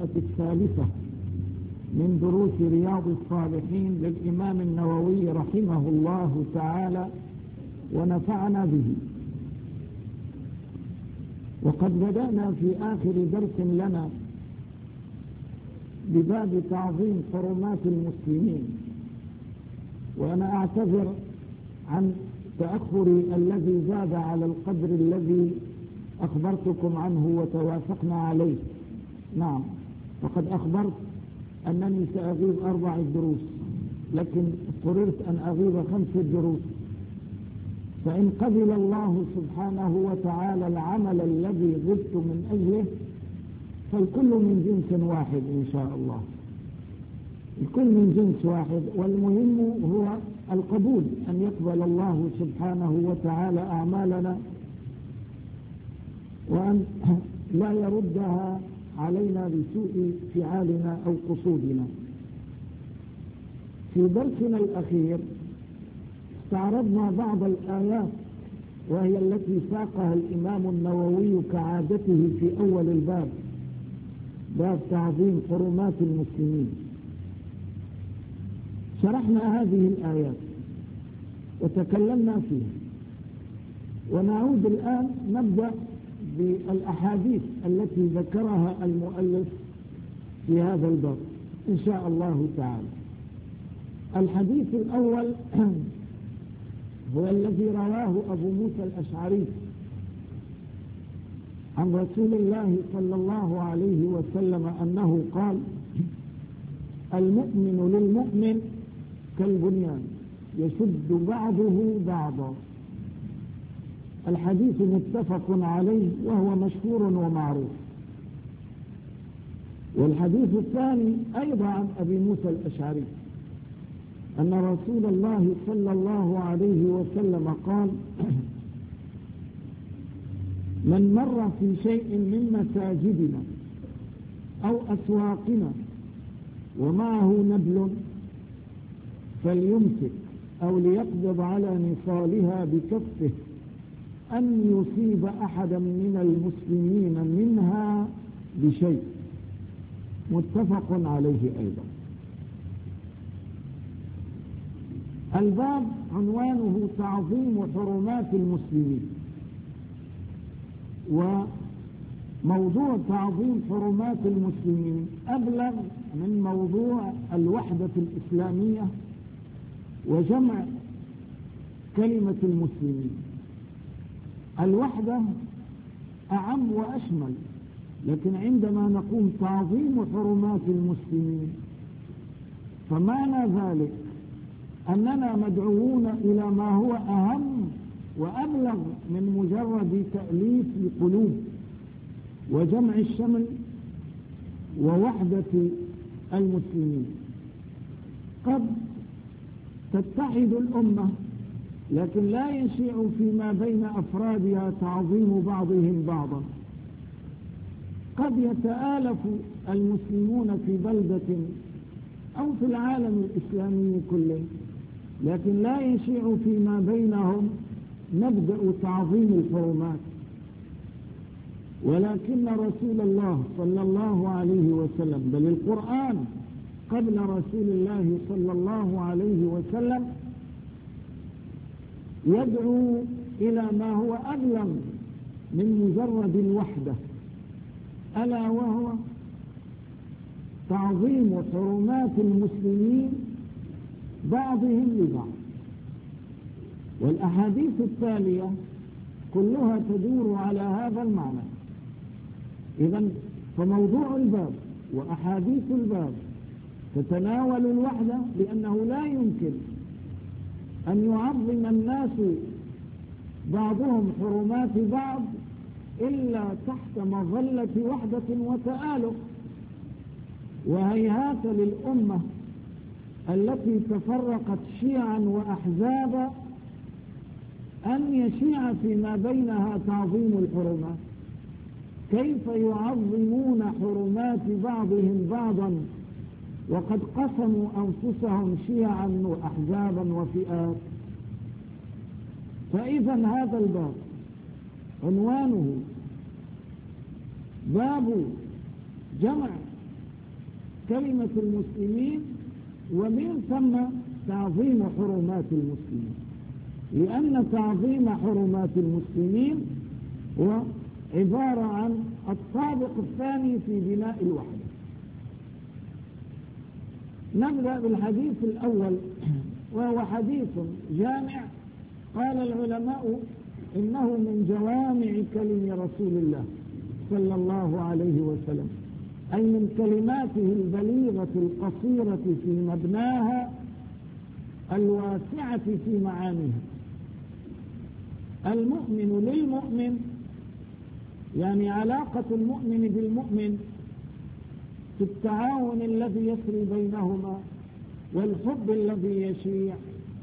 الحلقة الثالثة من دروس رياض الصالحين للإمام النووي رحمه الله تعالى ونفعنا به. وقد بدأنا في آخر درس لنا بباب تعظيم حرمات المسلمين، وأنا أعتذر عن تأخري الذي زاد على القدر الذي أخبرتكم عنه وتوافقنا عليه. نعم، وقد أخبرت أنني سأغيب 4 دروس، لكن اضطررت أن أغيب 5 دروس، فإن قبل الله سبحانه وتعالى العمل الذي غبت من أجله فالكل من جنس واحد إن شاء الله، الكل من جنس واحد، والمهم هو القبول، أن يقبل الله سبحانه وتعالى أعمالنا وأن لا يردها علينا بسوء فعالنا أو قصودنا. في درسنا الأخير استعرضنا بعض الآيات وهي التي ساقها الإمام النووي كعادته في أول الباب، باب تعظيم حرمات المسلمين. شرحنا هذه الآيات وتكلمنا فيها، ونعود الآن نبدأ بالأحاديث التي ذكرها المؤلف في هذا الباب إن شاء الله تعالى. الحديث الأول هو الذي رواه أبو موسى الأشعري عن رسول الله صلى الله عليه وسلم أنه قال: المؤمن للمؤمن كالبنيان يشد بعضه بعضا. الحديث متفق عليه وهو مشهور ومعروف. والحديث الثاني أيضا عن أبي موسى الأشعري أن رسول الله صلى الله عليه وسلم قال: من مر في شيء من مساجدنا أو أسواقنا ومعه نبل فليمسك أو ليقبض على نصالها بكفه أن يصيب أحدا من المسلمين منها بشيء. متفق عليه أيضا. الباب عنوانه تعظيم حرمات المسلمين، وموضوع تعظيم حرمات المسلمين أبلغ من موضوع الوحدة الإسلامية وجمع كلمة المسلمين. الوحدة أعم وأشمل، لكن عندما نقول تعظيم حرمات المسلمين فمعنى ذلك أننا مدعوون إلى ما هو أهم وأبلغ من مجرد تأليف القلوب وجمع الشمل ووحدة المسلمين. قد تتحد الأمة لكن لا يشيع فيما بين أفرادها تعظيم بعضهم بعضا. قد يتآلف المسلمون في بلدة أو في العالم الإسلامي كله، لكن لا يشيع فيما بينهم مبدأ تعظيم الحرمات. ولكن رسول الله صلى الله عليه وسلم، بل القرآن قبل رسول الله صلى الله عليه وسلم يدعو إلى ما هو أبلغ من مجرد الوحدة، ألا وهو تعظيم حرمات المسلمين بعضهم لبعض. والأحاديث التالية كلها تدور على هذا المعنى. إذن فموضوع الباب وأحاديث الباب تتناول الوحدة، لأنه لا يمكن أن يعظم الناس بعضهم حرمات بعض إلا تحت مظلة وحدة وتآلف. وهيهات للأمة التي تفرقت شيعا وأحزابا أن يشيع فيما بينها تعظيم الحرمات. كيف يعظمون حرمات بعضهم بعضا وقد قسموا أنفسهم شيعا وأحزابا وفئات؟ فإذا هذا الباب عنوانه باب جمع كلمة المسلمين، ومن ثم تعظيم حرمات المسلمين، لأن تعظيم حرمات المسلمين هو عبارة عن الطابق الثاني في بناء الوحدة. نبدأ بالحديث الأول، وهو حديث جامع. قال العلماء إنه من جوامع كلم رسول الله صلى الله عليه وسلم، أي من كلماته البليغة القصيرة في مبناها الواسعة في معانيها. المؤمن للمؤمن، يعني علاقة المؤمن بالمؤمن في التعاون الذي يسري بينهما، والحب الذي يشيع،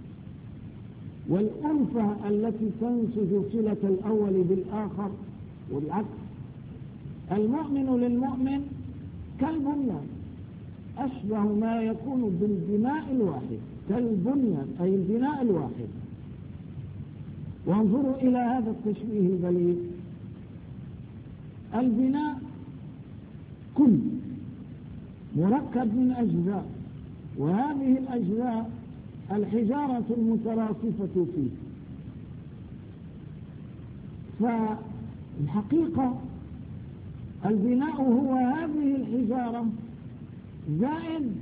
والألفة التي تنسج صلة الأول بالآخر والعكس. المؤمن للمؤمن كالبنيان، أشبه ما يكون بالبناء الواحد، كالبنيان أي البناء الواحد. وانظروا إلى هذا التشبيه البليغ. البناء كل مركب من أجزاء، وهذه الأجزاء الحجارة المتراصفة فيه. فالحقيقة البناء هو هذه الحجارة زائد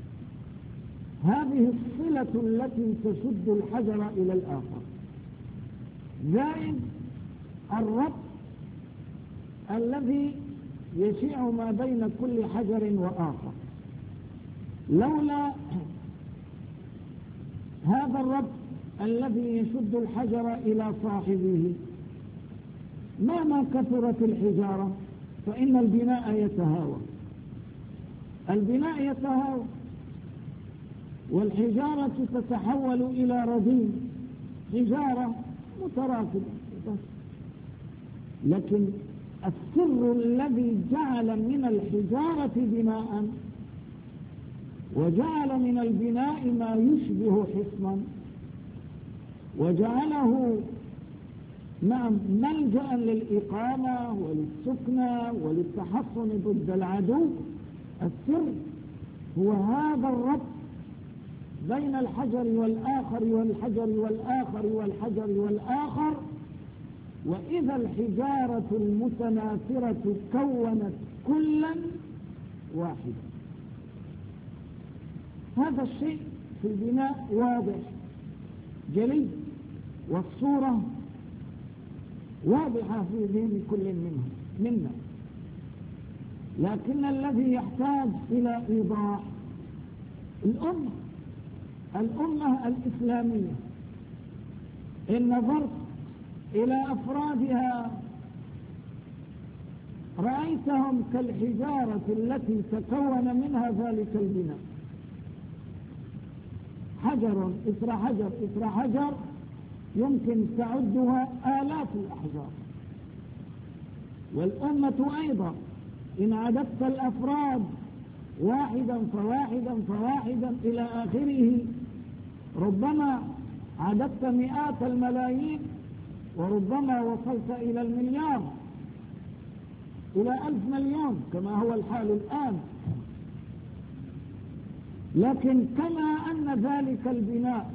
هذه الصلة التي تشد الحجر إلى الآخر، زائد الربط الذي يشيع ما بين كل حجر وآخر. لولا هذا الربط الذي يشد الحجر إلى صاحبه، مهما كثرت الحجارة فإن البناء يتهاوى. البناء يتهاوى والحجارة تتحول إلى رضيم، حجارة متراكبة. لكن السر الذي جعل من الحجارة بناء وجعل من البناء ما يشبه حصنا وجعله ملجأ للإقامة وللسكنى وللتحصن ضد العدو، السر هو هذا الربط بين الحجر والآخر والحجر والآخر والحجر والآخر. وإذا الحجارة المتناثرة كونت كلا واحدا. هذا الشيء في البناء واضح جلي، والصورة واضحة في ذهن كل منا، لكن الذي يحتاج إلى إيضاح الأمة الإسلامية. إن نظرت إلى أفرادها رأيتهم كالحجارة التي تكون منها ذلك البناء، حجر إثر حجر إثر حجر، يمكن تعدها آلاف الأحجار. والأمة أيضا إن عددت الأفراد واحدا فواحدا فواحدا إلى آخره، ربما عددت مئات الملايين، وربما وصلت إلى المليار، إلى 1000 مليون كما هو الحال الآن. لكن كما أن ذلك البناء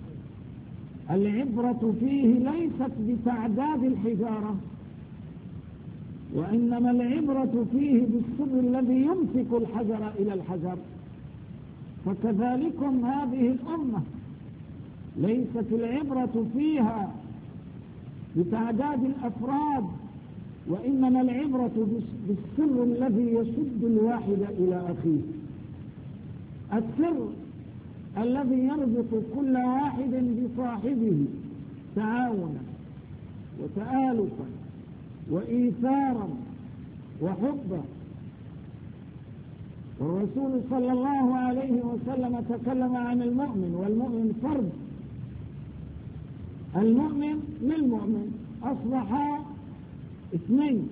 العبرة فيه ليست بتعداد الحجارة، وإنما العبرة فيه بالسر الذي يمسك الحجر إلى الحجر، فكذلكم هذه الأمة ليست العبرة فيها بتعداد الأفراد، وإنما العبرة بالسر الذي يشد الواحد إلى أخيه، السر الذي يربط كل واحد بصاحبه تعاونا وتآلفا وإيثارا وحبا. والرسول صلى الله عليه وسلم تكلم عن المؤمن، والمؤمن فرد، المؤمن للمؤمن أصبحا اثنين.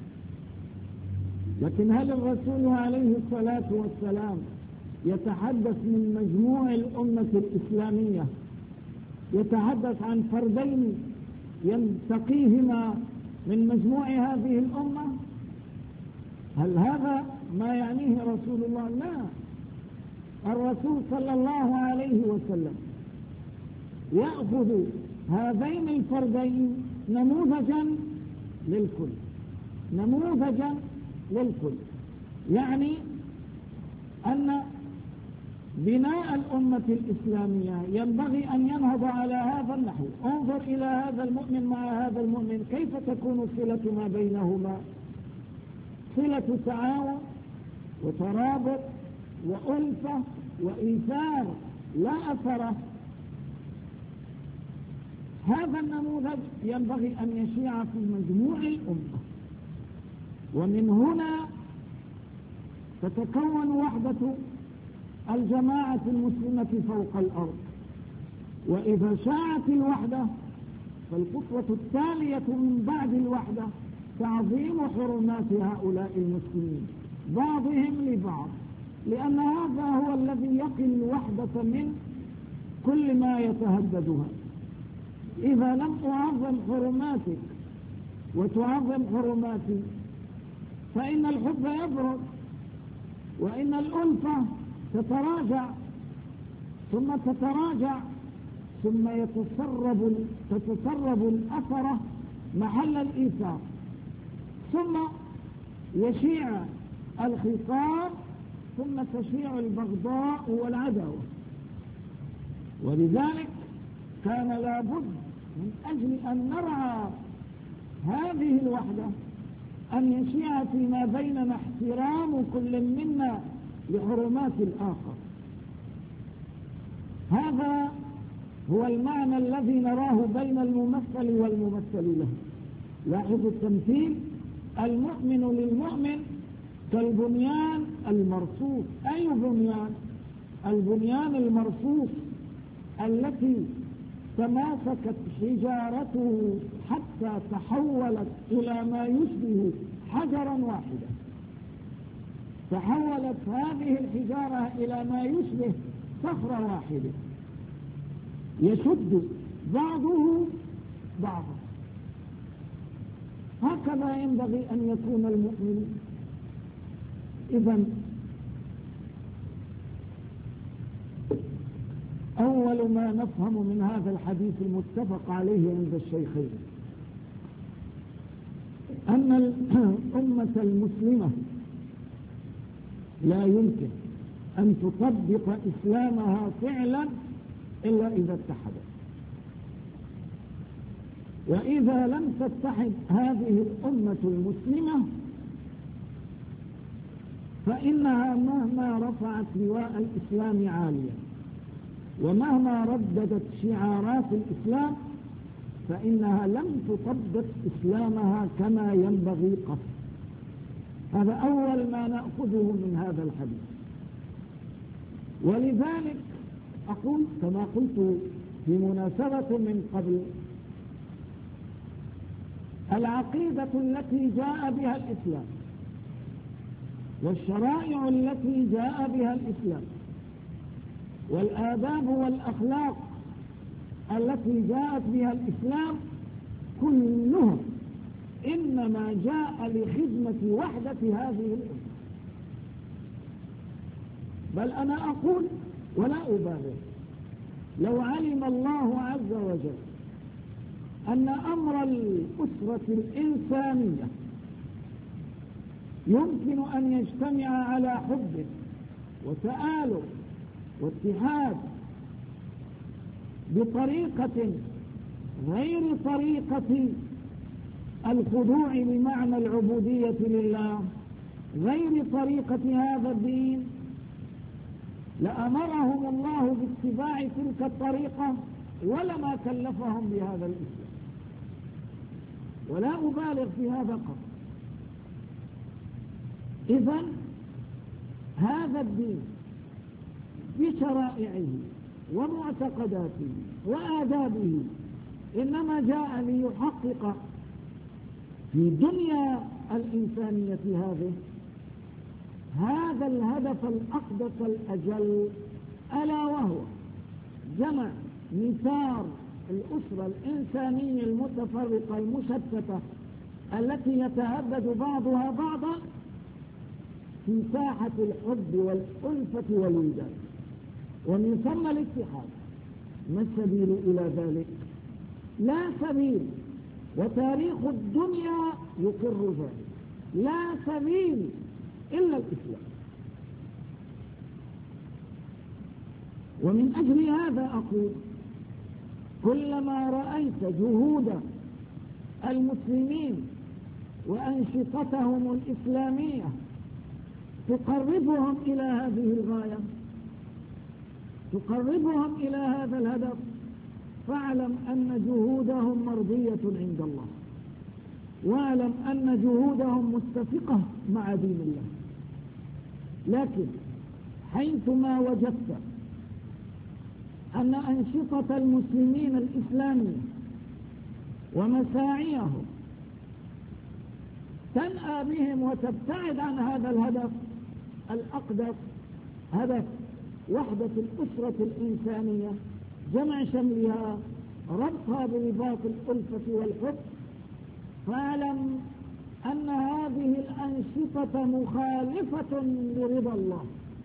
لكن هل الرسول عليه الصلاة والسلام يتحدث من مجموع الأمة الإسلامية، يتحدث عن فردين ينتقيهما من مجموع هذه الأمة؟ هل هذا ما يعنيه رسول الله؟ لا، الرسول صلى الله عليه وسلم يأخذ هذين الفردين نموذجا للكل، نموذجا للكل، يعني أن بناء الأمة الإسلامية ينبغي أن ينهض على هذا النحو. انظر إلى هذا المؤمن مع هذا المؤمن، كيف تكون الصلة ما بينهما؟ صلة تعاون وترابط وألفة وإيثار لا أثر. هذا النموذج ينبغي أن يشيع في مجموع الأمة، ومن هنا تتكون وحدة الجماعة المسلمة فوق الأرض. وإذا شاعت الوحدة فالخطوة التالية من بعد الوحدة تعظيم حرمات هؤلاء المسلمين بعضهم لبعض، لأن هذا هو الذي يقي الوحدة من كل ما يتهددها. إذا لم أعظم حرماتك وتعظم حرماتي فإن الحب يبرد، وإن الألفة تتراجع ثم تتراجع، ثم تتسرب الأثرة محل الإيثار، ثم يشيع الخصام، ثم تشيع البغضاء والعداوة. ولذلك كان لابد من أجل أن نرعى هذه الوحدة أن يشيع فيما بيننا احترام كل منا لحرمات الآخر. هذا هو المعنى الذي نراه بين الممثل والممثل له. لاحظوا التمثيل: المؤمن للمؤمن كالبنيان المرصوص. أي بنيان؟ البنيان المرصوص التي تماسكت حجارته حتى تحولت إلى ما يشبه حجرا واحدا. تحولت هذه الحجارة إلى ما يشبه صخرة واحدة يشد بعضه بعضا. هكذا ينبغي أن يكون المؤمن. إذن أول ما نفهم من هذا الحديث المتفق عليه عند الشيخين أن الأمة المسلمة لا يمكن أن تطبق إسلامها فعلا إلا إذا اتحدت. وإذا لم تتحد هذه الأمة المسلمة فإنها مهما رفعت لواء الإسلام عاليا ومهما رددت شعارات الإسلام فإنها لم تطبق إسلامها كما ينبغي قط. هذا أول ما نأخذه من هذا الحديث. ولذلك أقول كما قلت في مناسبة من قبل: العقيدة التي جاء بها الإسلام والشرائع التي جاء بها الإسلام والآداب والأخلاق التي جاءت بها الإسلام كلها إنما جاء لخدمة وحدة هذه الأمة. بل أنا أقول ولا أبالغ: لو علم الله عز وجل أن أمر الأسرة الإنسانية يمكن أن يجتمع على حب وتآلف واتحاد بطريقة غير طريقة الخضوع بمعنى العبودية لله، غير طريقة هذا الدين، لأمرهم الله باتباع تلك الطريقة ولما كلفهم بهذا الإسلام. ولا أبالغ في هذا قط. إذن هذا الدين بشرائعه ومعتقداته وآدابه إنما جاء ليحقق في دنيا الإنسانية هذا الهدف الأقدس الأجل، ألا وهو جمع نثار الأسرة الإنسانية المتفرقة المشتتة التي يتهدد بعضها بعضا في ساحة الحب والألفة والوداد، ومن ثم الاتحاد. ما السبيل إلى ذلك؟ لا سبيل، وتاريخ الدنيا يقر ذلك. لا سبيل إلا الإسلام. ومن أجل هذا أقول: كلما رأيت جهود المسلمين وأنشطتهم الإسلامية تقربهم إلى هذه الغاية، تقربهم إلى هذا الهدف، فاعلم أن جهودهم مرضية عند الله، واعلم أن جهودهم متفقة مع دين الله. لكن حيثما وجدت أن أنشطة المسلمين الإسلامية ومساعيهم تنأى بهم وتبتعد عن هذا الهدف الأقدس، هدف وحدة الأسرة الإنسانية، جمع شملها، ربطها برباط الألفة والحب، فاعلم أن هذه الأنشطة مخالفة لرضا الله،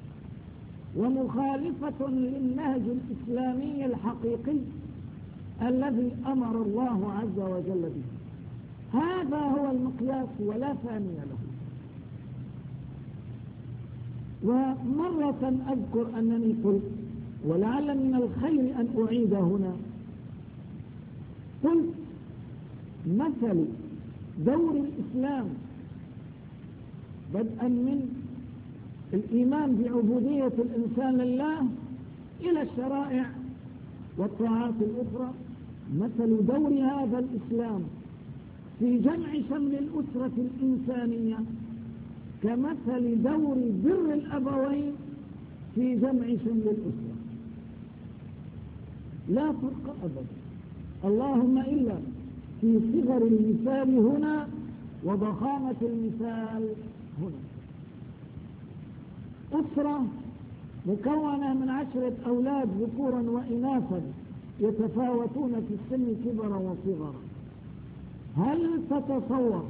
ومخالفة للنهج الإسلامي الحقيقي الذي أمر الله عز وجل به. هذا هو المقياس ولا ثاني له. ومرة أذكر أنني قلت، ولعل من الخير أن أعيد هنا، قلت: مثل دور الإسلام بدءا من الإيمان بعبودية الإنسان لله إلى الشرائع والطاعات الأخرى، مثل دور هذا الإسلام في جمع شمل الأسرة الإنسانية كمثل دور بر الأبوين في جمع شمل الأسرة، لا فرق أبدا، اللهم إلا في صغر المثال هنا وضخامة المثال هنا. أسرة مكونة من 10 أولاد ذكورا وإناثا يتفاوتون في السن كبرا وصغرا، هل تتصور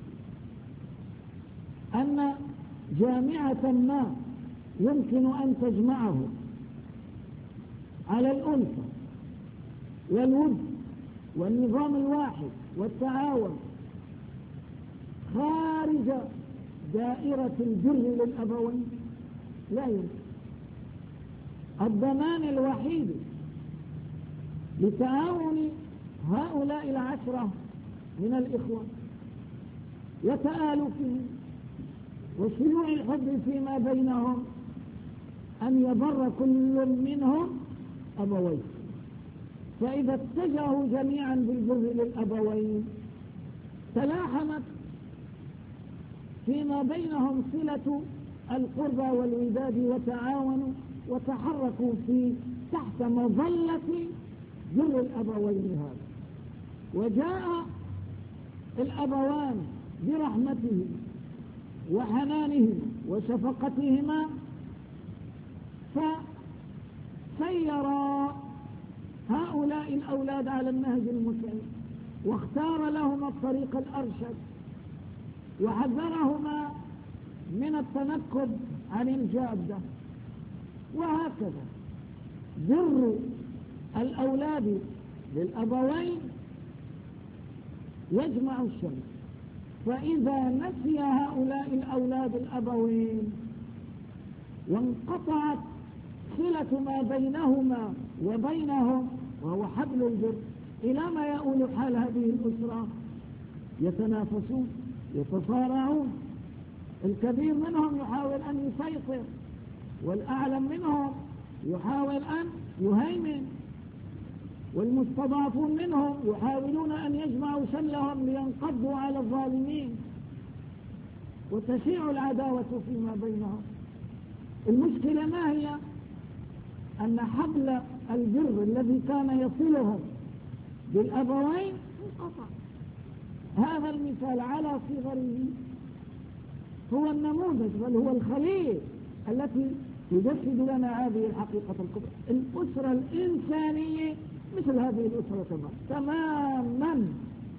أن جامعة ما يمكن أن تجمعه على الألفة والود والنظام الواحد والتعاون خارج دائرة البر للأبوين؟ لا يمكن. الضمان الوحيد لتعاون هؤلاء 10 من الإخوة وتآلفهم وشيوع الحب فيما بينهم أن يبر كل منهم أبويه، فإذا اتجهوا جميعا بالبر للأبوين تلاحمت فيما بينهم صلة القربى والوداد وتعاونوا وتحركوا في تحت مظلة بر الأبوين هذا. وجاء الأبوان برحمته وحنانه وشفقتهما فسيرا هؤلاء الأولاد على النهج المسلم، واختار لهما الطريق الأرشد، وحذرهما من التنكب عن الجادة. وهكذا بر الأولاد للأبوين يجمع الشمل، فإذا نسي هؤلاء الأولاد الأبوين وانقطعت صلة ما بينهما وبينهم وهو حبل البر، إلى ما يؤول حال هذه الأسرة؟ يتنافسون، يتصارعون، الكبير منهم يحاول أن يسيطر، والأعلم منهم يحاول أن يهيمن، والمستضعفون منهم يحاولون أن يجمعوا شملهم لينقضوا على الظالمين، وتشيع العداوة فيما بينهم. المشكلة ما هي؟ أن حبل البر الذي كان يصلهم بالأبوين انقطع. هذا المثال على صغره هو النموذج، بل هو الخليل التي يجسد لنا هذه الحقيقة الكبرى. الأسرة الإنسانية مثل هذه الأسرة تماما.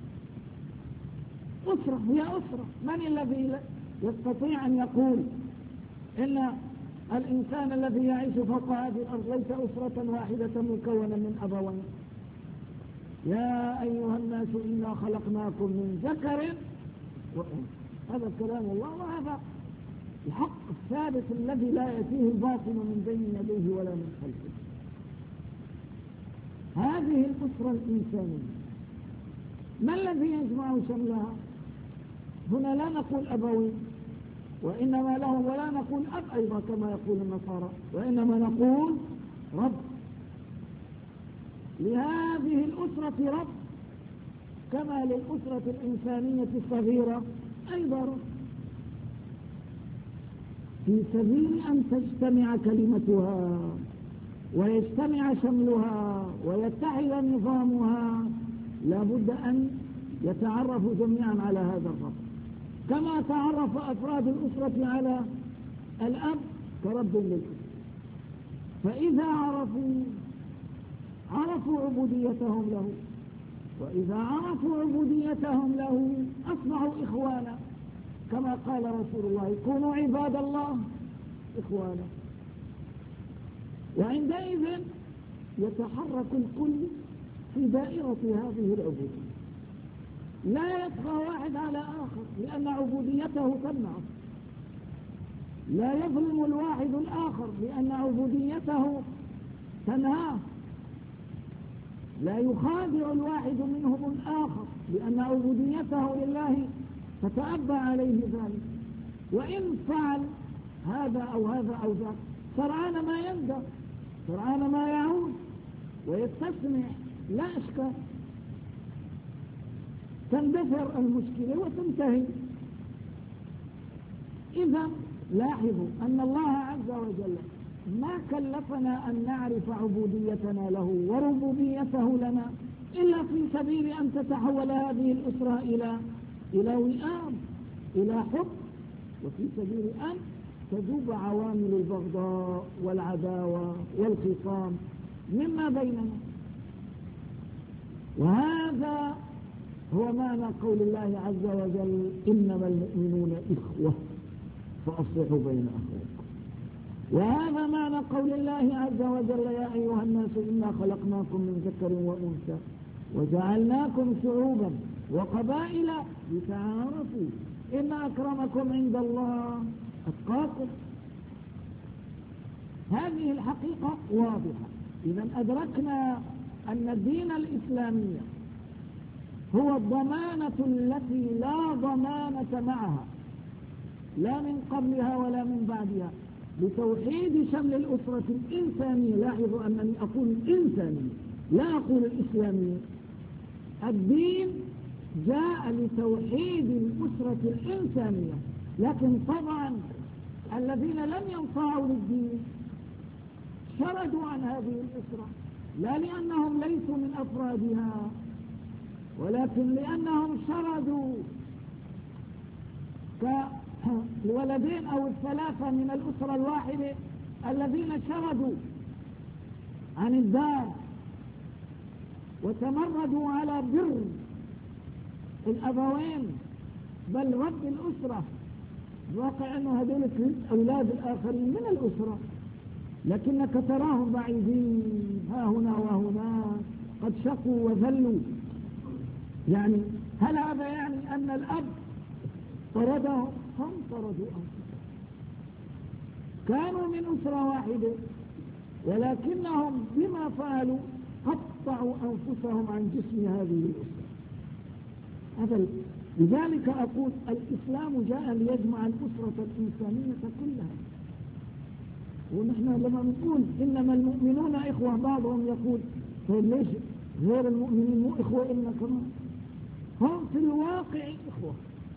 أسرة هي أسرة. من الذي يستطيع أن يقول إن الإنسان الذي يعيش فوق هذه الأرض ليس أسرة واحدة مكونة من أبوين. يا أيها الناس إنا خلقناكم من ذكر وأنثى. هذا كلام الله، وهذا الحق الثابت الذي لا يأتيه الباطل من بين يديه ولا من خلفه. هذه الأسرة الإنسانية ما الذي يجمع شملها؟ هنا لا نقول أبوين وإنما له، ولا نقول أب أيضا كما يقول النصارى، وإنما نقول رب. لهذه الأسرة رب، كما للأسرة الإنسانية الصغيرة أيضا رب، في سبيل أن تجتمع كلمتها ويجتمع شملها ويتحد نظامها. لا بد أن يتعرفوا جميعا على هذا الرب، كما تعرف أفراد الأسرة على الأب كرب للأسرة. فإذا عرفوا عبوديتهم له، وإذا عرفوا عبوديتهم له أصبحوا إخوانا، كما قال رسول الله: كونوا عباد الله إخوانا. وعندئذ يتحرك الكل في دائرة هذه العبودية، لا يبقى واحد على آخر لأن عبوديته تمنعه، لا يظلم الواحد الآخر لأن عبوديته تنهاه، لا يخادع الواحد منهم الآخر لأن عبوديته لله تتأبى عليه ذلك. وإن فعل هذا أو هذا أو ذاك سرعان ما يندم، سرعان ما يعود ويستسمع، لا أشكال، تندثر المشكلة وتنتهي. إذا لاحظوا أن الله عز وجل ما كلفنا أن نعرف عبوديتنا له وربوبيته لنا إلا في سبيل أن تتحول هذه الأسرة إلى وئام، إلى حب، وفي سبيل أن تذوب عوامل البغضاء والعداوة والخصام مما بيننا. وهذا هو معنى قول الله عز وجل: إنما المؤمنون إخوة فأصلحوا بين أخواتكم. وهذا معنى قول الله عز وجل: يا أيها الناس إنا خلقناكم من ذكر وأنثى وجعلناكم شعوبا وقبائل لتعارفوا إن أكرمكم عند الله أتقاكم. هذه الحقيقة واضحة. إذا أدركنا أن الدين الإسلامي هو الضمانة التي لا ضمانة معها، لا من قبلها ولا من بعدها، لتوحيد شمل الأسرة الإنسانية. لاحظوا أنني أقول الإنسانية لا أقول الإسلامية. الدين جاء لتوحيد الأسرة الإنسانية، لكن طبعا الذين لم ينفعوا للدين شردوا عن هذه الأسرة، لا لأنهم ليسوا من أفرادها، ولكن لأنهم شردوا كالولدين أو الثلاثة من الأسرة الواحدة الذين شردوا عن الدار وتمردوا على بر الأبوين بل رب الأسرة. واقع أنه هذول الأولاد الآخرين من الأسرة، لكنك تراهم بعيدين ها هنا وهنا، قد شقوا وذلوا. يعني هل هذا يعني أن الأب طردهم؟ هم طردوا أنفسهم، كانوا من أسرة واحدة، ولكنهم بما فعلوا قطعوا أنفسهم عن جسم هذه الأسرة. لذلك أقول الإسلام جاء ليجمع الأسرة الإنسانية كلها. ونحن لما نقول إنما المؤمنون إخوة، بعضهم يقول طيب ليش غير المؤمنين مو إخوة إلنا كمان؟ هم في الواقع إخوة،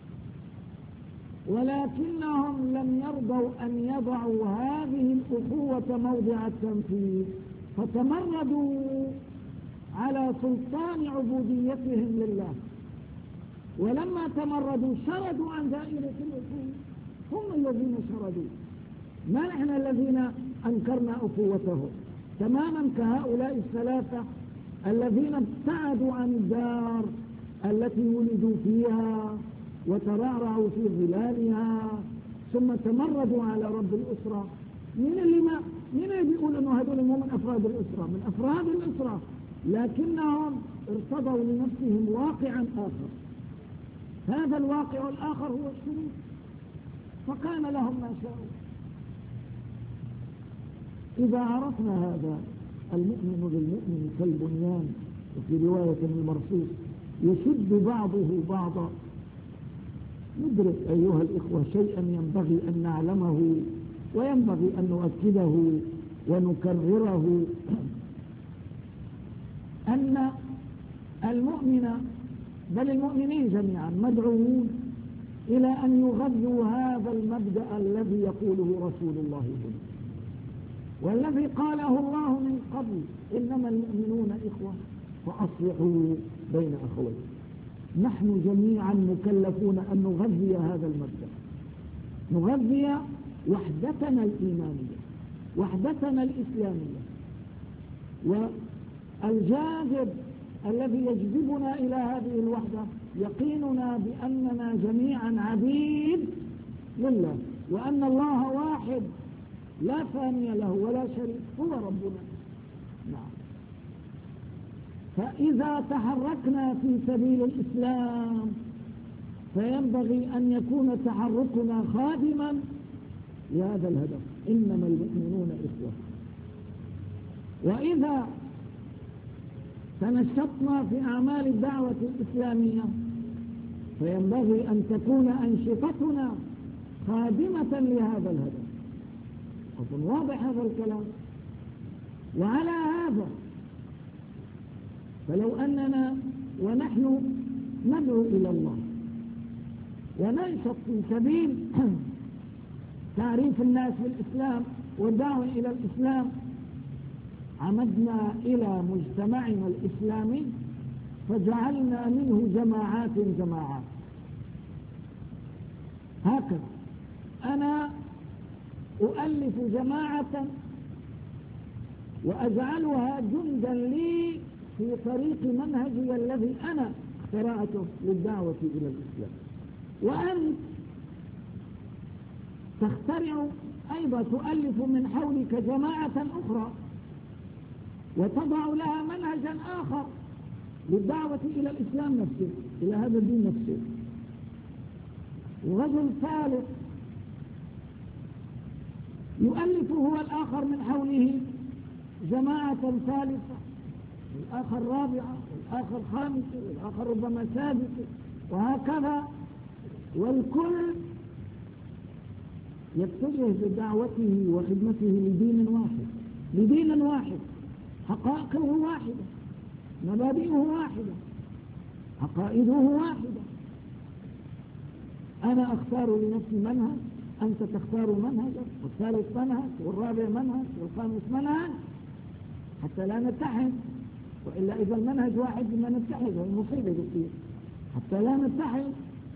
ولكنهم لم يرضوا أن يضعوا هذه الأخوة موضع التنفيذ، فتمردوا على سلطان عبوديتهم لله. ولما تمردوا شردوا عن دائرة الأخوة، هم الذين شردوا، ما نحن الذين أنكرنا أخوتهم. تماما كهؤلاء الثلاثة الذين ابتعدوا عن الدار التي ولدوا فيها وترعرعوا في ظلالها، ثم تمردوا على رب الأسرة. مين اللي بيقول أنه هذول مو من أفراد الأسرة؟ من أفراد الأسرة، لكنهم ارتضوا لنفسهم واقعا آخر. هذا الواقع الآخر هو الشريك، فكان لهم ما شاءوا. إذا عرفنا هذا، المؤمن للمؤمن كالبنيان، وفي رواية المرصوص يشد بعضه بعضا. ندرك أيها الإخوة شيئا ينبغي أن نعلمه وينبغي أن نؤكده ونكرره، أن المؤمن بل المؤمنين جميعا مدعوون إلى أن يغذوا هذا المبدأ الذي يقوله رسول الله هنا، والذي قاله الله من قبل: إنما المؤمنون إخوة فأصلحوا بين أخوين. نحن جميعا مكلفون أن نغذي هذا المبدأ، نغذي وحدتنا الإيمانية، وحدتنا الإسلامية. والجاذب الذي يجذبنا إلى هذه الوحدة يقيننا بأننا جميعا عبيد لله، وأن الله واحد لا ثاني له ولا شريك، هو ربنا. نعم. فإذا تحركنا في سبيل الإسلام فينبغي أن يكون تحركنا خادما لهذا الهدف: إنما المؤمنون إخوة. وإذا تنشطنا في أعمال الدعوة الإسلامية فينبغي أن تكون أنشطتنا خادمة لهذا الهدف. أظن واضح هذا الكلام. وعلى هذا فلو أننا ونحن ندعو إلى الله وننشط في سبيل تعريف الناس بالإسلام والدعوة إلى الإسلام، عمدنا إلى مجتمعنا الإسلامي فجعلنا منه جماعات. هكذا أنا أؤلف جماعة وأجعلها جندا لي في طريق منهجي الذي أنا اخترعته للدعوة إلى الإسلام، وأنت تخترع أيضا، تؤلف من حولك جماعة أخرى وتضع لها منهجا آخر للدعوة إلى الإسلام نفسه، إلى هذا الدين نفسه. ورجل ثالث يؤلف هو الآخر من حوله جماعة ثالثة، والآخر رابعة، والآخر خامسة، والآخر ربما سادسة، وهكذا. والكل يتجه بدعوته وخدمته لدين واحد، حقائقه واحدة، مبادئه واحدة، عقائده واحدة. أنا أختار لنفسي منهج، أنت تختار منهجا، والثالث منهج، والرابع منهج، والخامس منهج، حتى لا نتحد. وإلا إذا المنهج واحد بما نتحد والمصيبة كثير، حتى لا نتحد.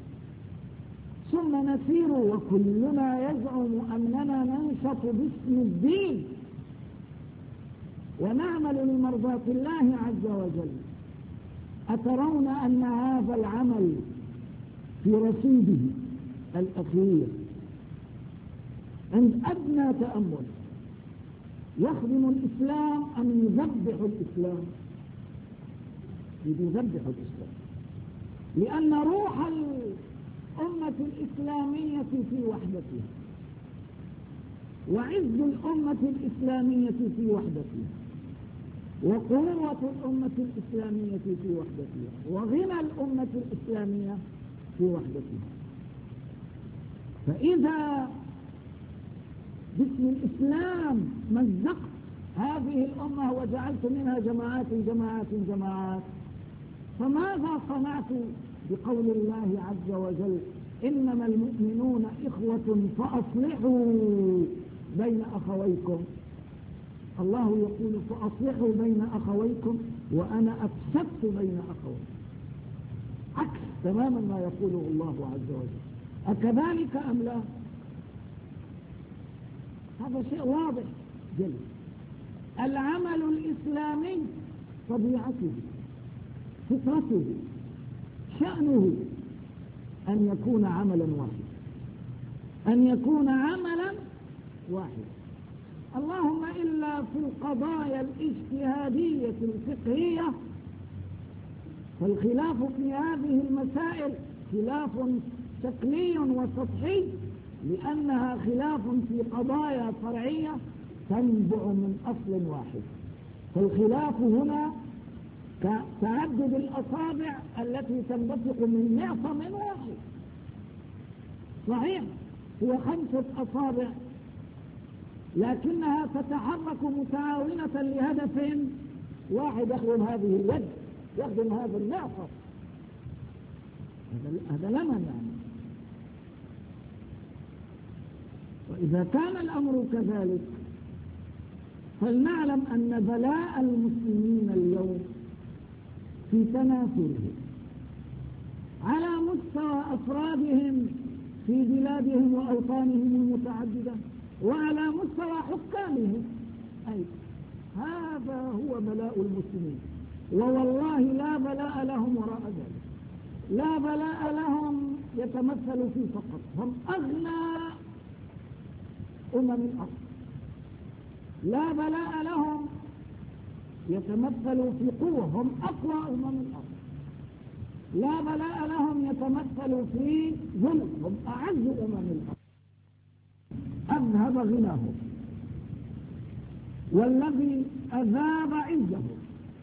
ثم نسير وكلنا يزعم أننا ننشط باسم الدين ونعمل لمرضاة الله عز وجل. أترون أن هذا العمل في رصيده الأخير عند أدنى تأمل يخدم الإسلام أم يذبح الإسلام؟ يذبح الإسلام، لأن روح الأمة الإسلامية في وحدتها، وعز الأمة الإسلامية في وحدتها، وقوة الأمة الإسلامية في وحدتها، وغنى الأمة الإسلامية في وحدتها. فإذا باسم الإسلام مزقت هذه الأمة وجعلت منها جماعات، فماذا صنعت بقول الله عز وجل: إنما المؤمنون إخوة فأصلحوا بين أخويكم؟ الله يقول: فأصلحوا بين أخويكم، وأنا أفسدت بين أخويكم. عكس تماما ما يقوله الله عز وجل. أكذلك أم لا؟ هذا شيء واضح جل. العمل الإسلامي طبيعته، فطرته، شأنه أن يكون عملا واحدا، أن يكون عملا واحدا، اللهم إلا في القضايا الاجتهادية الفقهية، فالخلاف في هذه المسائل خلاف شكلي وسطحي، لأنها خلاف في قضايا فرعية تنبع من أصل واحد. فالخلاف هنا كتعدد الأصابع التي تنبثق من معصم واحد. صحيح هو 5 أصابع، لكنها تتحرك متعاونة لهدف واحد، يخدم هذه اليد، يخدم هذا المعصم، هذا لمن يعني. وإذا كان الأمر كذلك فلنعلم أن بلاء المسلمين اليوم في تنافرهم على مستوى أفرادهم في بلادهم وأوطانهم المتعددة، وعلى مستوى حكامهم أي هذا هو بلاء المسلمين. ووالله لا بلاء لهم وراء ذلك، لا بلاء لهم يتمثل في فقط هم أغنى الأرض، لا بلاء لهم يتمثل في قوة، هم أقوى الأرض، لا بلاء لهم يتمثل في ذل، هم أعز الأرض. أذهب غناهم، والذي أذاب عزهم،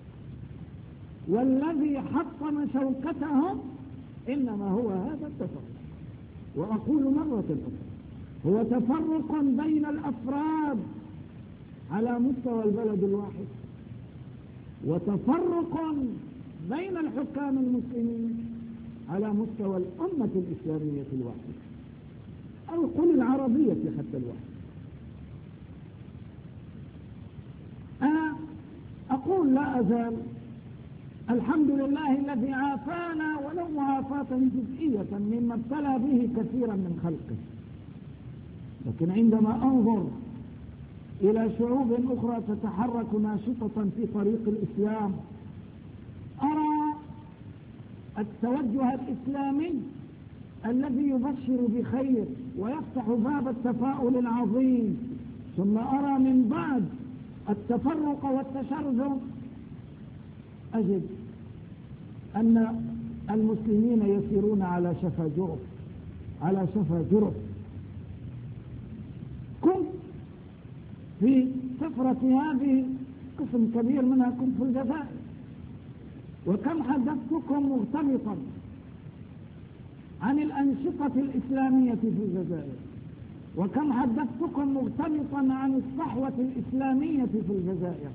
والذي حطم شوكتهم إنما هو هذا التفرق. وأقول مرة أخرى هو تفرق بين الأفراد على مستوى البلد الواحد، وتفرق بين الحكام المسلمين على مستوى الأمة الإسلامية الواحدة، أو قل العربية حتى الواحد. أنا أقول لا أزال الحمد لله الذي عافانا ولو معافاة جزئية مما ابتلى به كثيرا من خلقه، لكن عندما أنظر إلى شعوب أخرى تتحرك ناشطة في طريق الإسلام، أرى التوجه الإسلامي الذي يبشر بخير ويفتح باب التفاؤل العظيم، ثم أرى من بعد التفرق والتشرذم، أجد أن المسلمين يسيرون على شفا جرف. كنت في سفرة هذه قسم كبير منها كنت في الجزائر، وكم حدثتكم مغتبطا عن الأنشطة الإسلامية في الجزائر، وكم حدثتكم مغتبطا عن الصحوة الإسلامية في الجزائر،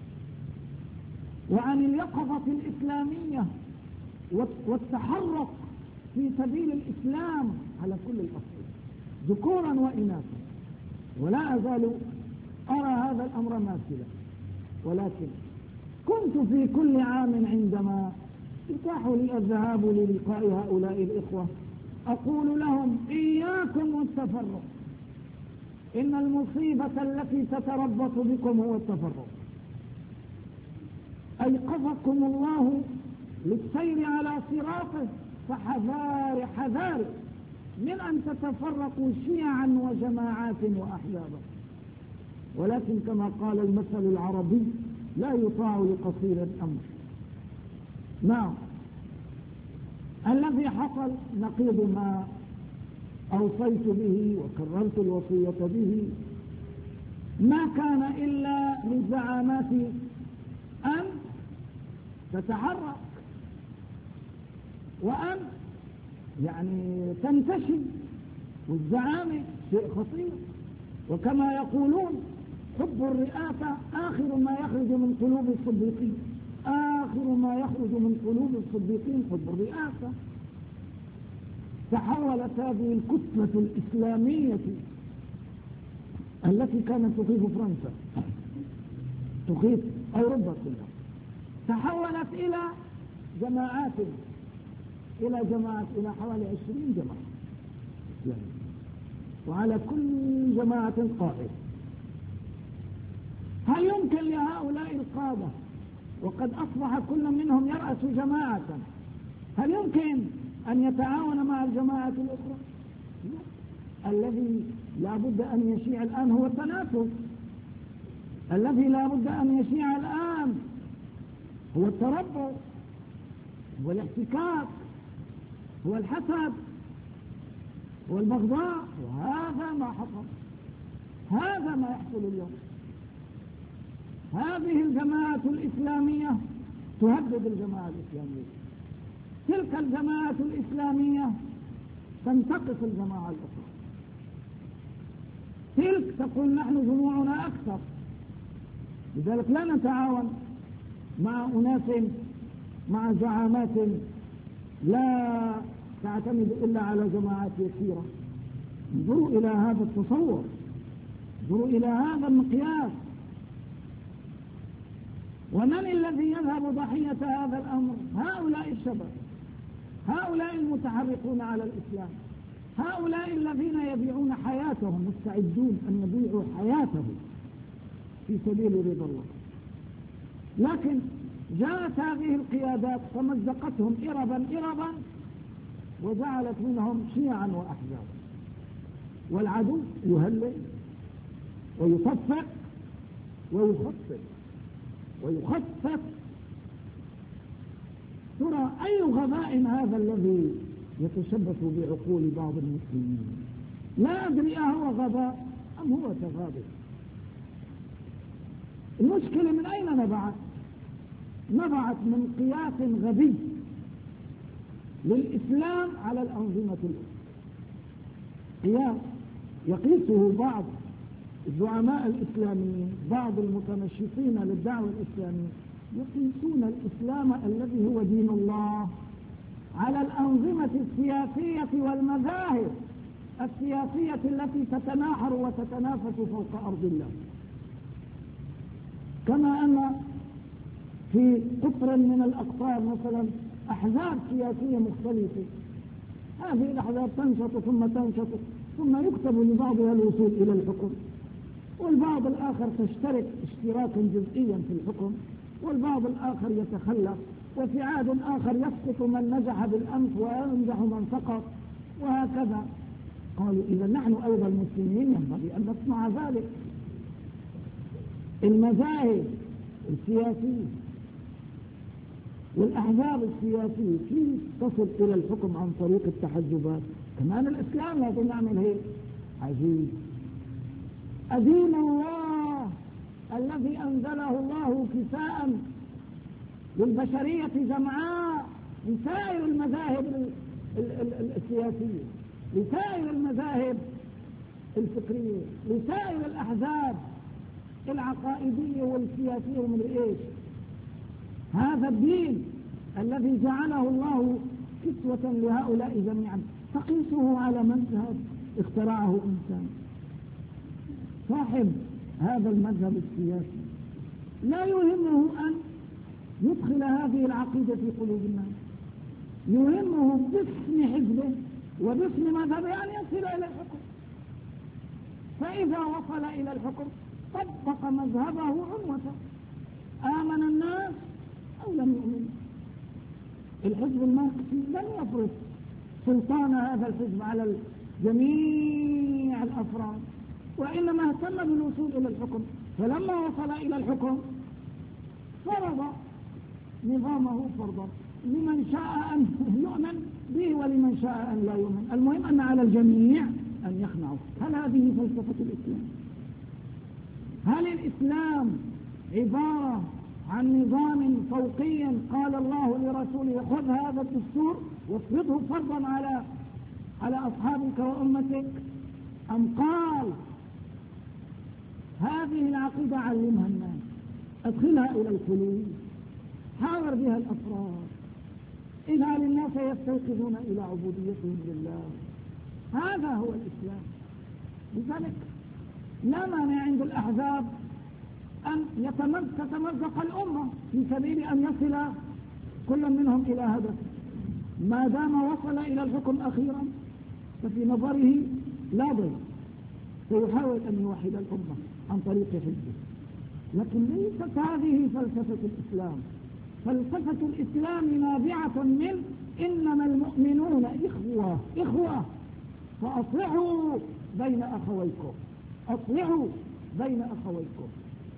وعن اليقظة الإسلامية والتحرك في سبيل الإسلام على كل الأصعدة ذكورا وإناثا، ولا أزال أرى هذا الأمر ماثلا. ولكن كنت في كل عام عندما يتاح لي الذهاب للقاء هؤلاء الإخوة أقول لهم إياكم والتفرق، إن المصيبة التي تتربص بكم هو التفرق. أيقظكم الله للسير على صراطه، فحذار من أن تتفرقوا شيعا وجماعات وأحزابا. ولكن كما قال المثل العربي لا يطاع لقصير الأمر. نعم، الذي حصل نقيض ما أوصيت به وكررت الوصية به، ما كان إلا للزعامات أن تتحرك وأن يعني تنتشر، والزعامة شيء خطير. وكما يقولون حب الرئاسة آخر ما يخرج من قلوب الصديقين، آخر ما يخرج من قلوب الصديقين حب الرئاسة. تحولت هذه الكتلة الإسلامية التي كانت تخيف فرنسا، تخيف أوروبا كلها، تحولت إلى جماعات، إلى حوالي 20 جماعة إسلامية، وعلى كل جماعة قائد. هل يمكن لهؤلاء القادة، وقد أصبح كل منهم يرأس جماعة، هل يمكن أن يتعاون مع الجماعة الأخرى؟ لا. الذي لا بد أن يشيع الآن هو التنافس، الذي لا بد أن يشيع الآن هو التربص، هو الاحتكاك، هو الحسد، هو البغضاء. وهذا ما حصل، هذا ما يحصل اليوم. هذه الجماعة الإسلامية تهدد الجماعة الإسلامية، تلك الجماعة الإسلامية تنتقص الجماعة الأخرى، تلك تقول نحن جموعنا أكثر، لذلك لا نتعاون مع أناس، مع زعامات لا تعتمد إلا على جماعات يسيرة. انظروا إلى هذا التصور، انظروا إلى هذا المقياس. ومن الذي يذهب ضحية هذا الأمر؟ هؤلاء الشباب، هؤلاء المتحركون على الإسلام، هؤلاء الذين يبيعون حياتهم، مستعدون أن يبيعوا حياتهم في سبيل رضا الله. لكن جاءت هذه القيادات فمزقتهم إربا وجعلت منهم شيعا وأحزابا، والعدو يهلل ويصفق ويخفف. ترى أي غباء هذا الذي يتشبث بعقول بعض المسلمين؟ لا أدري أهو غباء أم هو تغابر. المشكلة من أين نبعت؟ نبعت من قياس غبي للإسلام على الأنظمة الأخرى، قياس يقيسه بعض الزعماء الإسلاميين، بعض المتنشطين للدعوة الإسلامية، يقيسون الإسلام الذي هو دين الله على الأنظمة السياسية والمذاهب السياسية التي تتناحر وتتنافس فوق أرض الله. كما أن في قطر من الأقطار مثلا أحزاب سياسية مختلفة، هذه الأحزاب تنشط ثم يكتب لبعضها الوصول إلى الحكم، والبعض الآخر تشترك اشتراكا جزئيا في الحكم، والبعض الآخر يتخلف، وفي عاد آخر يسقط من نجح بالأمس وينجح من سقط، وهكذا. قالوا إذا نحن أيضا المسلمين ينبغي أن نصنع ذلك. المذاهب السياسية والأحزاب السياسية كيف تصل إلى الحكم عن طريق التحزبات؟ كمان الإسلام لازم نعمل هيك. عجيب. أدين الله الذي أنزله الله كساء للبشرية جمعاء لسائر المذاهب السياسية، لسائر المذاهب الفكرية، لسائر الأحزاب العقائدية والسياسية ومن إيش. هذا الدين الذي جعله الله كسوة لهؤلاء جميعا تقيسه على مذهب اخترعه إنسان صاحب هذا المذهب السياسي، لا يهمه أن يدخل هذه العقيدة في قلوب الناس، يهمه باسم حزبه وباسم مذهبه أن يصل إلى الحكم، فإذا وصل إلى الحكم طبق مذهبه عنوته، آمن الناس أو لم يؤمنوا. الحزب الماركسي لم يفرض سلطان هذا الحزب على جميع الأفراد، وإنما اهتم بالوصول إلى الحكم، فلما وصل إلى الحكم فرض نظامه فرضا لمن شاء أن يؤمن به ولمن شاء أن لا يؤمن. المهم أن على الجميع أن يخنعوا. هل هذه فلسفة الإسلام؟ هل الإسلام عبارة عن نظام فوقي قال الله لرسوله خذ هذا الدستور وافرضه فرضا على أصحابك وأمتك، أم قال هذه العقيدة علمها الناس، أدخلها إلى القلوب، حاور بها الأفراد، اجعل الناس يستيقظون إلى عبوديتهم لله. هذا هو الإسلام. لذلك لا مانع عند الأحزاب أن تتمزق الأمة في سبيل أن يصل كل منهم إلى هدف، ما دام وصل إلى الحكم أخيرا ففي نظره لا ضير، سيحاول أن يوحد الأمة عن طريق حزبه. لكن ليست هذه فلسفة الإسلام. فلسفة الإسلام نابعة من إنما المؤمنون إخوة فأصلحوا بين أخويكم، أصلحوا بين أخويكم.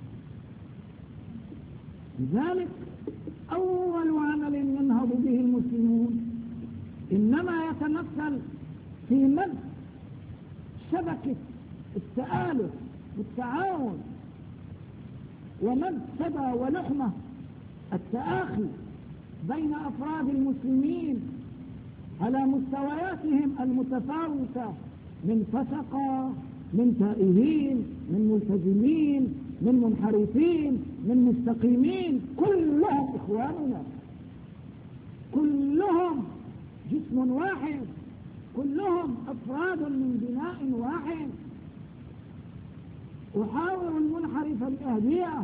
لذلك أول عمل ينهض به المسلمون إنما يتمثل في مد شبكة التآلف والتعاون، ومد سبا ولحمة التآخي بين أفراد المسلمين على مستوياتهم المتفاوتة، من فسقة، من تائهين، من ملتزمين، من منحرفين، من مستقيمين، كلهم إخواننا، كلهم جسم واحد، كلهم أفراد من بناء واحد. أحاور المنحرف لأهديه،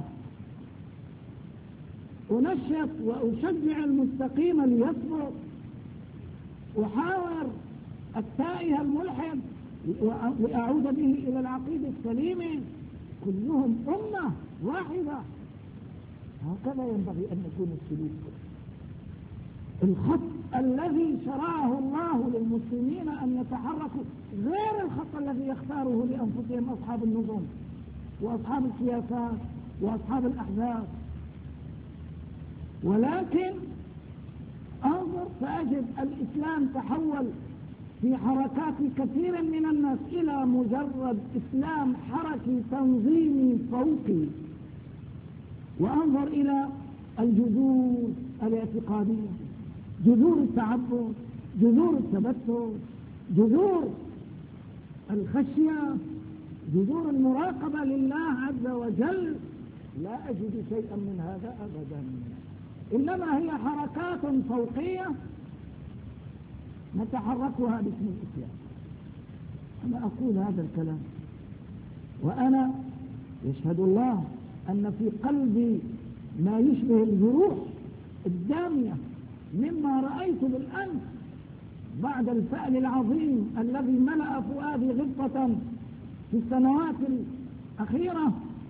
أنشط وأشجع المستقيم ليصبر، أحاور التائه الملحد لأعود به إلى العقيدة السليمة. كلهم أمة واحدة. هكذا ينبغي أن يكون السلوك. الخط الذي شرعه الله للمسلمين أن يتحركوا غير الخط الذي يختاره لأنفسهم أصحاب النظم وأصحاب السياسات وأصحاب الأحزاب. ولكن انظر فأجد الإسلام تحول في حركات كثير من الناس إلى مجرد إسلام حركي تنظيمي فوقي. وانظر إلى الجذور الاعتقادية، جذور التعبد، جذور التبتل، جذور الخشية، جذور المراقبة لله عز وجل. لا أجد شيئا من هذا أبدا، إنما هي حركات فوقية نتحركها باسم الإسلام. أنا أقول هذا الكلام وأنا يشهد الله أن في قلبي ما يشبه الجروح الدامية مما رأيت بالأمس بعد الفأل العظيم الذي ملأ فؤادي غبطة في السنوات الأخيرة.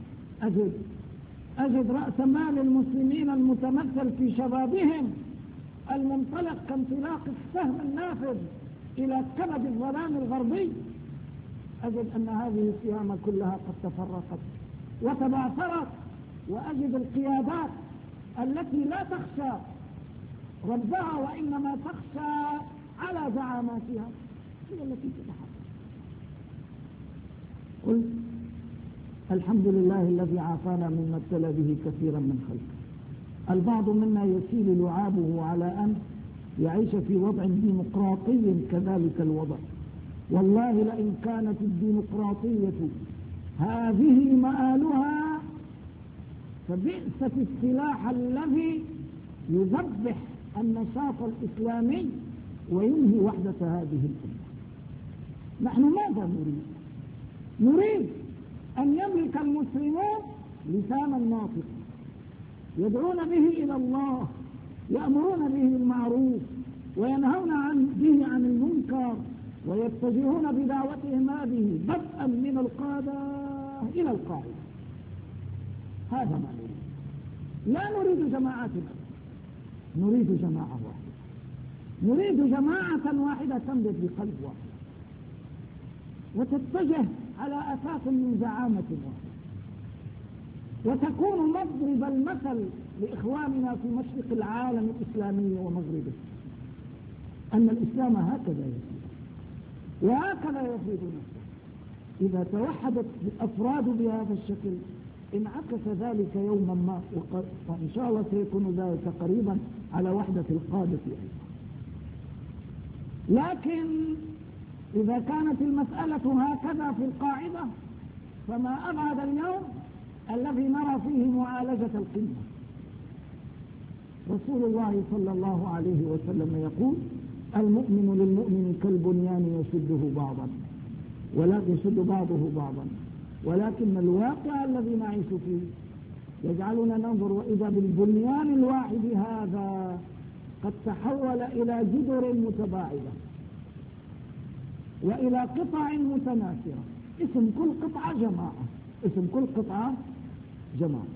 أجد رأس مال المسلمين المتمثل في شبابهم المنطلق كانطلاق السهم النافذ إلى كبد الظلام الغربي. أجد أن هذه السهام كلها قد تفرقت وتبعثرت، وأجد القيادات التي لا تخشى ربها وإنما تخشى على زعاماتها هي التي تتحرك. قلت الحمد لله الذي عافانا مما ابتلى به كثيرا من خلقه. البعض منا يسيل لعابه على أن يعيش في وضع ديمقراطي كذلك الوضع. والله لئن كانت الديمقراطية هذه مآلها فبئست السلاح الذي يذبح النشاط الإسلامي وينهي وحدة هذه الأمة. نحن ماذا نريد؟ نريد أن يملك المسلمون لسانا ناطقا يدعون به إلى الله، يأمرون به بالمعروف وينهون به عن المنكر، ويتجهون بدعوتهم هذه بدءا من القادة إلى القاعدة. هذا ما نريد. لا نريد جماعات، نريد جماعة واحدة، نريد جماعة واحدة تنبت بقلب واحد وتتجه على أساس من زعامة واحدة، وتكون مضرب المثل لإخواننا في مشرق العالم الإسلامي ومغربه أن الإسلام هكذا يسير وهكذا يفيد نفسه. إذا توحدت الأفراد بهذا الشكل انعكس ذلك يوما ما، وإن شاء الله سيكون ذلك قريبا على وحدة القادة أيضا. لكن إذا كانت المسألة هكذا في القاعدة فما أبعد اليوم الذي نرى فيه معالجة القمة. رسول الله صلى الله عليه وسلم يقول المؤمن للمؤمن كالبنيان يشده بعضا ولا يشد بعضه بعضا، ولكن الواقع الذي نعيش فيه يجعلنا ننظر وإذا بالبنيان الواحد هذا قد تحول إلى جدر متباعدة وإلى قطع متناثرة. اسم كل قطعة جماعة، اسم كل قطعة جماعة.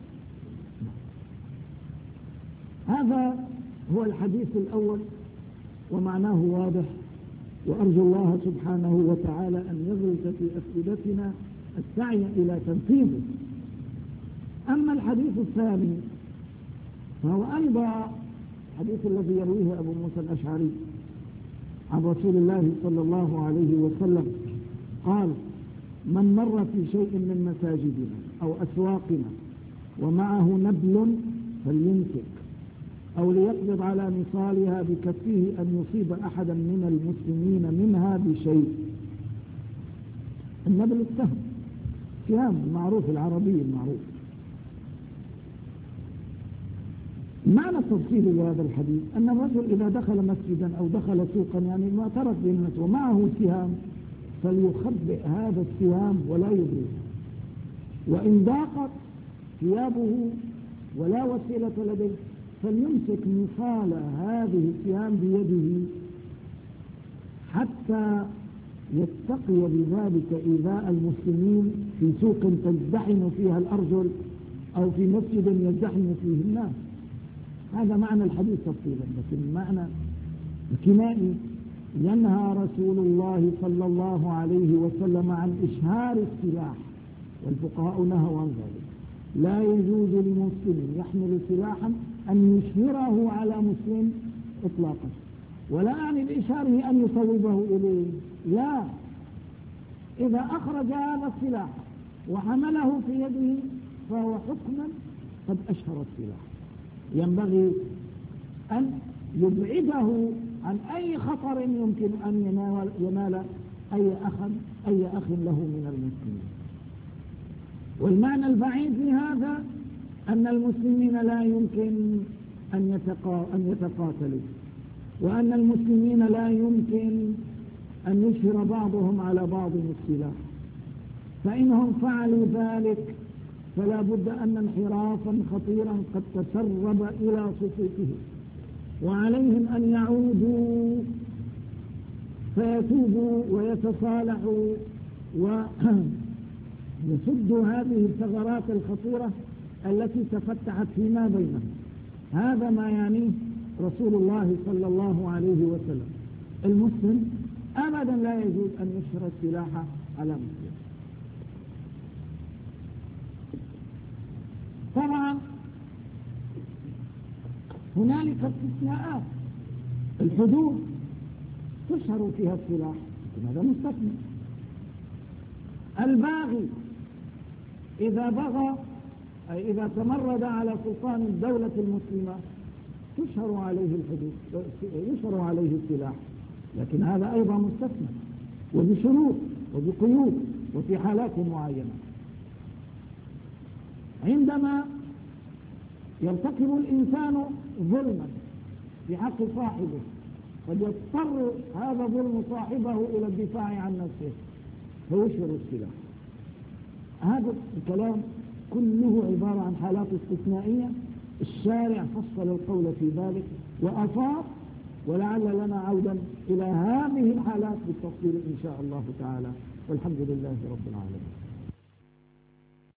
هذا هو الحديث الأول ومعناه واضح وأرجو الله سبحانه وتعالى أن يغرس في أفئدتنا السعي إلى تنفيذه. أما الحديث الثاني فهو أيضا الحديث الذي يرويه أبو موسى الأشعري عن رسول الله صلى الله عليه وسلم قال: من مر في شيء من مساجدنا أو أسواقنا ومعه نبل فليمسك أو ليقبض على نصالها بكفه أن يصيب أحدا من المسلمين منها بشيء. النبل السهم، سهام المعروف العربي المعروف. معنى التفصيل لهذا الحديث أن الرجل إذا دخل مسجدا أو دخل سوقا يعني معترف بالناس ومعه سهام فليخبئ هذا السهام ولا يبرز، وإن ضاقت ثيابه ولا وسيلة لديه فليمسك نصال هذه السهام بيده حتى يتقي بذلك إيذاء المسلمين في سوق تزدحم فيها الأرجل أو في مسجد يزدحم فيه الناس. هذا معنى الحديث تفصيلا، لكن المعنى الكنائي: ينهى رسول الله صلى الله عليه وسلم عن إشهار السلاح، والفقهاء نهوا عن ذلك. لا يجوز لمسلم يحمل سلاحا أن يشهره على مسلم إطلاقا، ولا أعني بإشهاره أن يصوبه إليه، لا، إذا أخرج هذا السلاح وحمله في يده فهو حكما قد أشهر السلاح. ينبغي أن يبعده عن أي خطر يمكن أن ينال أي أخ له من المسلمين. والمعنى البعيد في هذا أن المسلمين لا يمكن أن يتقاتلوا، وأن المسلمين لا يمكن أن يشهر بعضهم على بعض السلاح، فإنهم فعلوا ذلك فلا بد أن انحرافا خطيرا قد تسرب إلى صفوفهم، وعليهم أن يعودوا فيتوبوا ويتصالحوا ويسدوا هذه الثغرات الخطيرة التي تفتحت فيما بينهم. هذا ما يعنيه رسول الله صلى الله عليه وسلم. المسلم أبدا لا يجوز أن يشهر السلاح على مسلم. طبعا هنالك استثناءات، الحدود تشهر فيها السلاح، هذا مستثنى. الباغي إذا بغى أي إذا تمرد على سلطان الدولة المسلمة تشهر عليه الحدود، يشهر عليه السلاح، لكن هذا أيضا مستثنى وبشروط وبقيود وفي حالات معينة. عندما يرتكب الإنسان ظلما في حق صاحبه قد يضطر هذا الظلم صاحبه إلى الدفاع عن نفسه فيشهر السلاح. هذا الكلام كله عبارة عن حالات استثنائية، الشارع فصل القول في ذلك وأفاض، ولعل لنا عودا إلى هذه الحالات بالتفصيل إن شاء الله تعالى، والحمد لله رب العالمين.